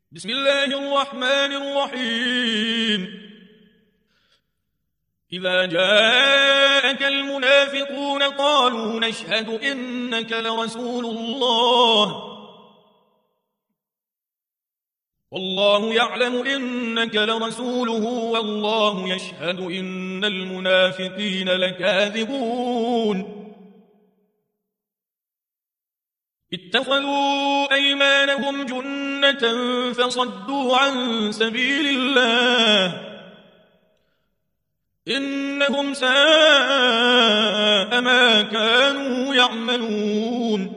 بسم الله الرحمن الرحيم. إذا جاءك المنافقون قالوا نشهد إنك لرسول الله والله يعلم إنك لرسوله والله يشهد إن المنافقين لكاذبون. اتخذوا أيمانهم جنة فصدوا عن سبيل الله إنهم ساء ما كانوا يعملون.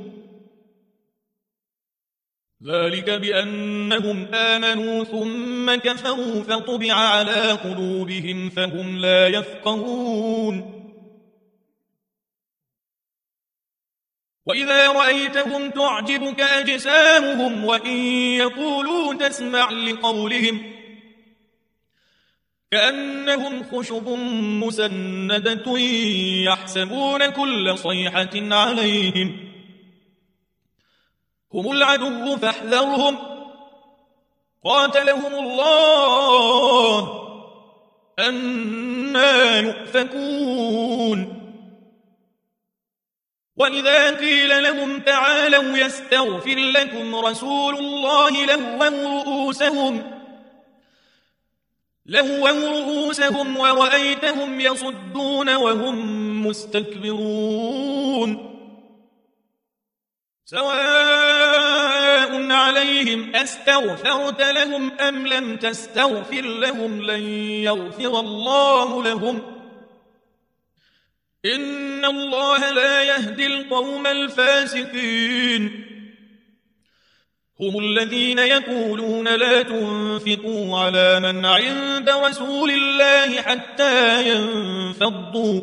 ذلك بأنهم آمنوا ثم كفروا فطبع على قلوبهم فهم لا يفقهون. وإذا رأيتهم تعجبك أجسامهم وإن يقولوا تسمع لقولهم كأنهم خشب مسندة يحسبون كل صيحة عليهم هم العدو فاحذرهم قاتلهم الله أنى يؤفكون. وإذا قيل لهم تعالوا يستغفر لكم رسول الله لووا رؤوسهم ورأيتهم يصدون وهم مستكبرون. سواء عليهم أستغفرت لهم أم لم تستغفر لهم لن يغفر الله لهم إن الله لا يهدي القوم الفاسقين. هم الذين يقولون لا تنفقوا على من عند رسول الله حتى ينفضوا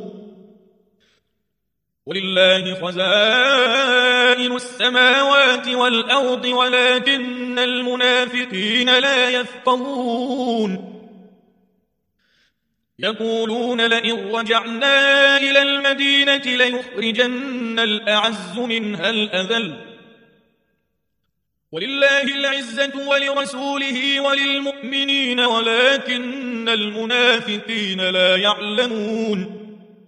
ولله خزائن السماوات والأرض ولكن المنافقين لا يفقهون. يقولون لئن رجعنا إلى المدينة ليخرجن الأعز منها الأذل ولله العزة ولرسوله وللمؤمنين ولكن المنافقين لا يعلمون.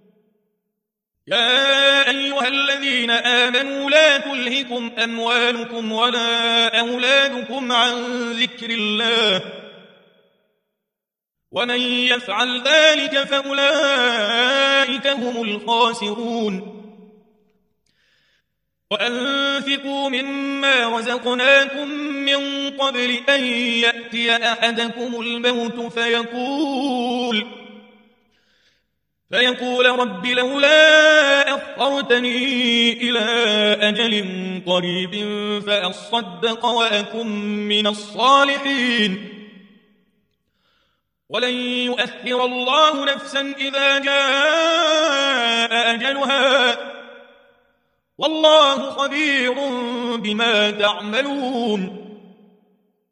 يا أيها الذين آمنوا لا تلهكم أموالكم ولا أولادكم عن ذكر الله ومن يفعل ذلك فأولئك هم الخاسرون. وأنفقوا مما رزقناكم من قبل أن يأتي أحدكم الموت فيقول رب لولا أخرتني إلى أجل قريب فأصدق وأكن من الصالحين ولن يؤخر الله نفسا إذا جاء أجلها والله خبير بما تعملون.